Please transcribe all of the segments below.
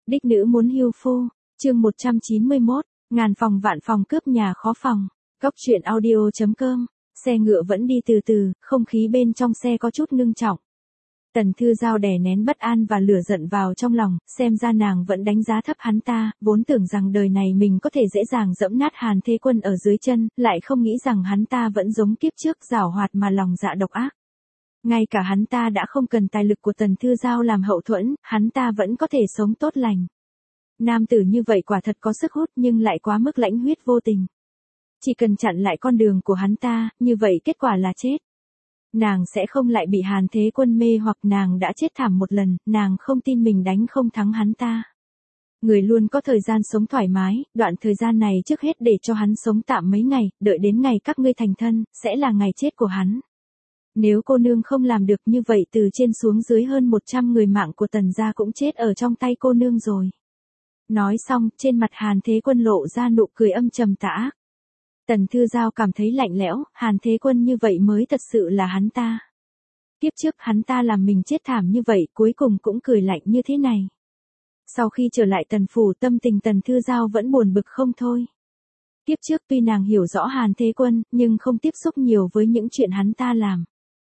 Đích nữ muốn hưu phu, chương 191, ngàn phòng vạn phòng cướp nhà khó phòng. Góc truyện audio.com, xe ngựa vẫn đi từ từ, không khí bên trong xe có chút ngưng trọng. Tần Thư Giao đè nén bất an và lửa giận vào trong lòng, xem ra nàng vẫn đánh giá thấp hắn ta, vốn tưởng rằng đời này mình có thể dễ dàng dẫm nát Hàn Thế Quân ở dưới chân, lại không nghĩ rằng hắn ta vẫn giống kiếp trước giảo hoạt mà lòng dạ độc ác. Ngay cả hắn ta đã không cần tài lực của Tần Thư Giao làm hậu thuẫn, hắn ta vẫn có thể sống tốt lành. Nam tử như vậy quả thật có sức hút nhưng lại quá mức lãnh huyết vô tình. Chỉ cần chặn lại con đường của hắn ta, như vậy kết quả là chết. Nàng sẽ không lại bị Hàn Thế Quân mê hoặc nàng đã chết thảm một lần, nàng không tin mình đánh không thắng hắn ta. Người luôn có thời gian sống thoải mái, đoạn thời gian này trước hết để cho hắn sống tạm mấy ngày, đợi đến ngày các ngươi thành thân, sẽ là ngày chết của hắn. Nếu cô nương không làm được như vậy từ trên xuống dưới hơn 100 người mạng của Tần gia cũng chết ở trong tay cô nương rồi. Nói xong, trên mặt Hàn Thế Quân lộ ra nụ cười âm trầm tà ác. Tần Thư Giao cảm thấy lạnh lẽo, Hàn Thế Quân như vậy mới thật sự là hắn ta. Kiếp trước hắn ta làm mình chết thảm như vậy, cuối cùng cũng cười lạnh như thế này. Sau khi trở lại Tần phủ, tâm tình Tần Thư Giao vẫn buồn bực không thôi. Kiếp trước tuy nàng hiểu rõ Hàn Thế Quân, nhưng không tiếp xúc nhiều với những chuyện hắn ta làm.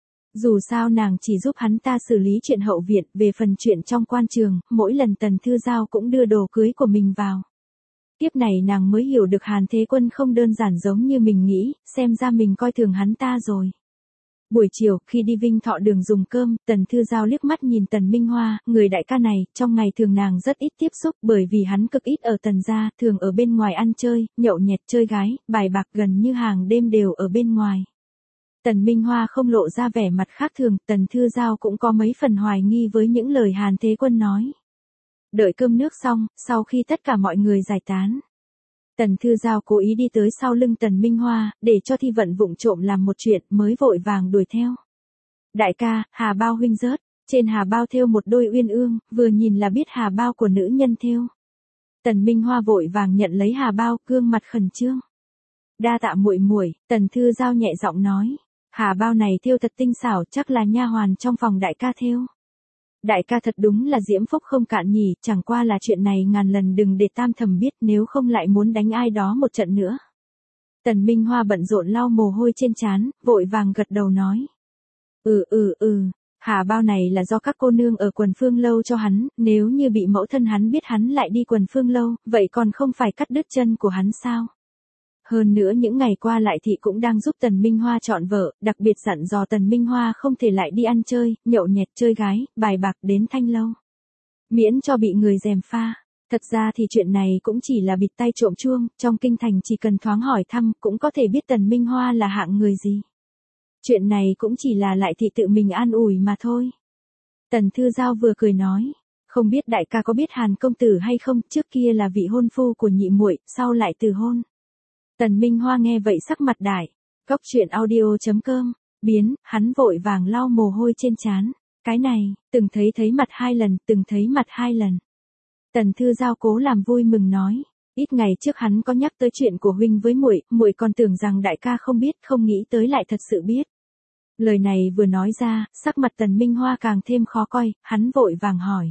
Dù sao nàng chỉ giúp hắn ta xử lý chuyện hậu viện, về phần chuyện trong quan trường, mỗi lần Tần Thư Giao cũng đưa đồ cưới của mình vào. Tiếp này nàng mới hiểu được Hàn Thế Quân không đơn giản giống như mình nghĩ, xem ra mình coi thường hắn ta rồi. Buổi chiều, khi đi Vinh Thọ đường dùng cơm, Tần Thư Giao liếc mắt nhìn Tần Minh Hoa, người đại ca này, trong ngày thường nàng rất ít tiếp xúc bởi vì hắn cực ít ở Tần gia, thường ở bên ngoài ăn chơi, nhậu nhẹt chơi gái, bài bạc gần như hàng đêm đều ở bên ngoài. Tần Minh Hoa không lộ ra vẻ mặt khác thường, Tần Thư Giao cũng có mấy phần hoài nghi với những lời Hàn Thế Quân nói. Đợi cơm nước xong, sau khi tất cả mọi người giải tán, Tần Thư Giao cố ý đi tới sau lưng Tần Minh Hoa, để cho Thi Vận vụng trộm làm một chuyện mới vội vàng đuổi theo. Đại ca, hà bao huynh rớt, trên hà bao thêu một đôi uyên ương, vừa nhìn là biết hà bao của nữ nhân thêu. Tần Minh Hoa vội vàng nhận lấy hà bao, gương mặt khẩn trương. Đa tạ muội muội, Tần Thư Giao nhẹ giọng nói. Hà bao này thêu thật tinh xảo, chắc là nha hoàn trong phòng đại ca thêu. Đại ca thật đúng là diễm phúc không cạn nhỉ, chẳng qua là chuyện này ngàn lần đừng để Tam Thẩm biết, nếu không lại muốn đánh ai đó một trận nữa. Tần Minh Hoa bận rộn lau mồ hôi trên trán, vội vàng gật đầu nói. Hà bao này là do các cô nương ở Quần Phương Lâu cho hắn, nếu như bị mẫu thân hắn biết hắn lại đi Quần Phương Lâu, vậy còn không phải cắt đứt chân của hắn sao? Hơn nữa những ngày qua lại thị cũng đang giúp Tần Minh Hoa chọn vợ, đặc biệt dặn dò Tần Minh Hoa không thể lại đi ăn chơi, nhậu nhẹt chơi gái, bài bạc đến Thanh Lâu. Miễn cho bị người gièm pha. Thật ra thì chuyện này cũng chỉ là bịt tai trộm chuông, trong kinh thành chỉ cần thoáng hỏi thăm cũng có thể biết Tần Minh Hoa là hạng người gì. Chuyện này cũng chỉ là lại thị tự mình an ủi mà thôi. Tần Thư Giao vừa cười nói, không biết đại ca có biết Hàn công tử hay không, trước kia là vị hôn phu của nhị muội, sau lại từ hôn. Tần Minh Hoa nghe vậy sắc mặt đại. Góc truyện audio.com, biến, hắn vội vàng lau mồ hôi trên trán. Cái này, từng thấy mặt 2 lần, từng thấy mặt 2 lần. Tần Thư Giao cố làm vui mừng nói, ít ngày trước hắn có nhắc tới chuyện của huynh với muội, muội còn tưởng rằng đại ca không biết, không nghĩ tới lại thật sự biết. Lời này vừa nói ra, sắc mặt Tần Minh Hoa càng thêm khó coi, hắn vội vàng hỏi.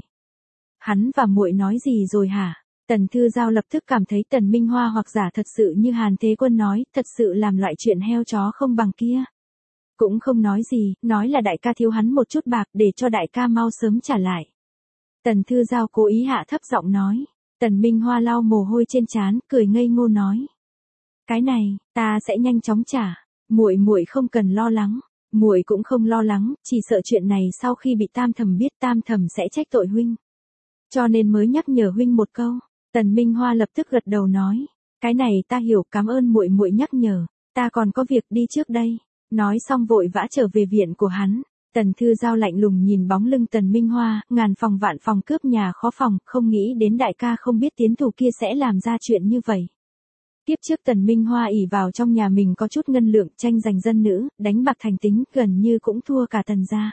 Hắn và muội nói gì rồi hả? Tần Thư Giao lập tức cảm thấy Tần Minh Hoa hoặc giả thật sự như Hàn Thế Quân nói, thật sự làm loại chuyện heo chó không bằng kia. Cũng không nói gì, nói là đại ca thiếu hắn một chút bạc để cho đại ca mau sớm trả lại. Tần Thư Giao cố ý hạ thấp giọng nói. Tần Minh Hoa lau mồ hôi trên trán, cười ngây ngô nói. Cái này, ta sẽ nhanh chóng trả, muội không cần lo lắng, muội cũng không lo lắng, chỉ sợ chuyện này sau khi bị Tam Thẩm biết Tam Thẩm sẽ trách tội huynh. Cho nên mới nhắc nhở huynh một câu. Tần Minh Hoa lập tức gật đầu nói, cái này ta hiểu, cảm ơn muội nhắc nhở, ta còn có việc đi trước đây. Nói xong vội vã trở về viện của hắn. Tần Thư Giao lạnh lùng nhìn bóng lưng Tần Minh Hoa, ngàn phòng vạn phòng cướp nhà khó phòng, không nghĩ đến đại ca không biết tiến thủ kia sẽ làm ra chuyện như vậy. Tiếp trước Tần Minh Hoa ỷ vào trong nhà mình có chút ngân lượng, tranh giành dân nữ, đánh bạc thành tính, gần như cũng thua cả Tần gia.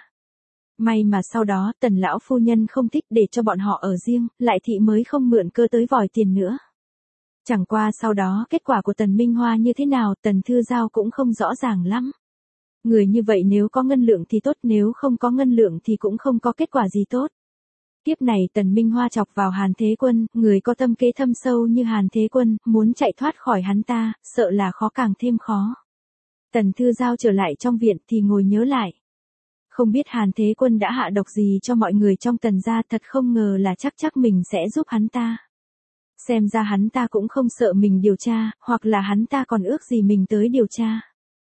May mà sau đó Tần lão phu nhân không thích để cho bọn họ ở riêng, lại thị mới không mượn cơ tới vòi tiền nữa. Chẳng qua sau đó kết quả của Tần Minh Hoa như thế nào Tần Thư Giao cũng không rõ ràng lắm. Người như vậy nếu có ngân lượng thì tốt, nếu không có ngân lượng thì cũng không có kết quả gì tốt. Kiếp này Tần Minh Hoa chọc vào Hàn Thế Quân, người có tâm kế thâm sâu như Hàn Thế Quân, muốn chạy thoát khỏi hắn ta, sợ là khó càng thêm khó. Tần Thư Giao trở lại trong viện thì ngồi nhớ lại. Không biết Hàn Thế Quân đã hạ độc gì cho mọi người trong Tần gia, thật không ngờ là chắc mình sẽ giúp hắn ta. Xem ra hắn ta cũng không sợ mình điều tra, hoặc là hắn ta còn ước gì mình tới điều tra.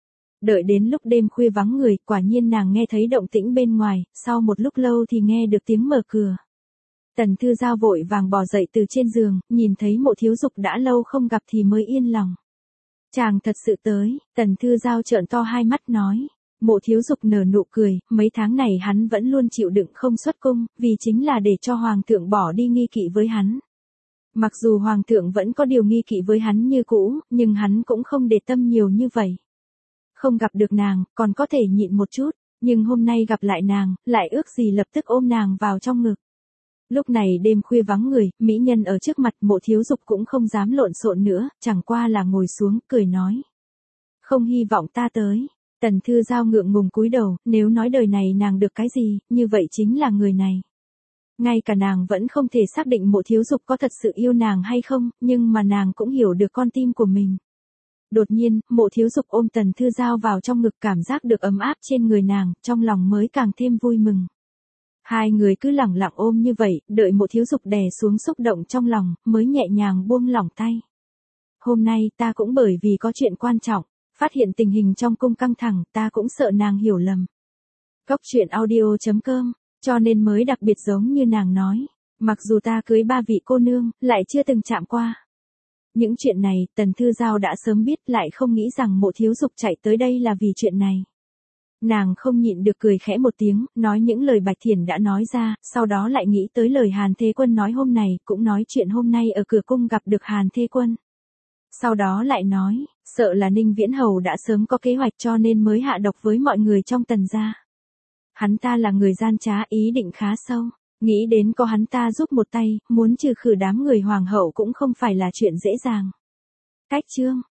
Đợi đến lúc đêm khuya vắng người, quả nhiên nàng nghe thấy động tĩnh bên ngoài, sau một lúc lâu thì nghe được tiếng mở cửa. Tần Thư Giao vội vàng bò dậy từ trên giường, nhìn thấy Mộ Thiếu Dục đã lâu không gặp thì mới yên lòng. Chàng thật sự tới, Tần Thư Giao trợn to hai mắt nói. Mộ Thiếu Dục nở nụ cười, mấy tháng này hắn vẫn luôn chịu đựng không xuất cung, vì chính là để cho Hoàng thượng bỏ đi nghi kỵ với hắn. Mặc dù Hoàng thượng vẫn có điều nghi kỵ với hắn như cũ, nhưng hắn cũng không để tâm nhiều như vậy. Không gặp được nàng, còn có thể nhịn một chút, nhưng hôm nay gặp lại nàng, lại ước gì lập tức ôm nàng vào trong ngực. Lúc này đêm khuya vắng người, mỹ nhân ở trước mặt, Mộ Thiếu Dục cũng không dám lộn xộn nữa, chẳng qua là ngồi xuống, cười nói. Không hy vọng ta tới. Tần Thư Giao ngượng ngùng cúi đầu, nếu nói đời này nàng được cái gì, như vậy chính là người này. Ngay cả nàng vẫn không thể xác định Mộ Thiếu Dục có thật sự yêu nàng hay không, nhưng mà nàng cũng hiểu được con tim của mình. Đột nhiên, Mộ Thiếu Dục ôm Tần Thư Giao vào trong ngực, cảm giác được ấm áp trên người nàng, trong lòng mới càng thêm vui mừng. Hai người cứ lẳng lặng ôm như vậy, đợi Mộ Thiếu Dục đè xuống xúc động trong lòng, mới nhẹ nhàng buông lỏng tay. Hôm nay ta cũng bởi vì có chuyện quan trọng, phát hiện tình hình trong cung căng thẳng, ta cũng sợ nàng hiểu lầm. Cốc truyện audio.com, cho nên mới đặc biệt giống như nàng nói. Mặc dù ta cưới 3 vị cô nương, lại chưa từng chạm qua. Những chuyện này, Tần Thư Giao đã sớm biết, lại không nghĩ rằng Mộ Thiếu Dục chạy tới đây là vì chuyện này. Nàng không nhịn được cười khẽ một tiếng, nói những lời Bạch Thiển đã nói ra, sau đó lại nghĩ tới lời Hàn Thế Quân nói hôm này, cũng nói chuyện hôm nay ở cửa cung gặp được Hàn Thế Quân. Sau đó lại nói, sợ là Ninh Viễn Hầu đã sớm có kế hoạch cho nên mới hạ độc với mọi người trong Tần gia. Hắn ta là người gian trá, ý định khá sâu, nghĩ đến có hắn ta giúp một tay, muốn trừ khử đám người hoàng hậu cũng không phải là chuyện dễ dàng. Cách chương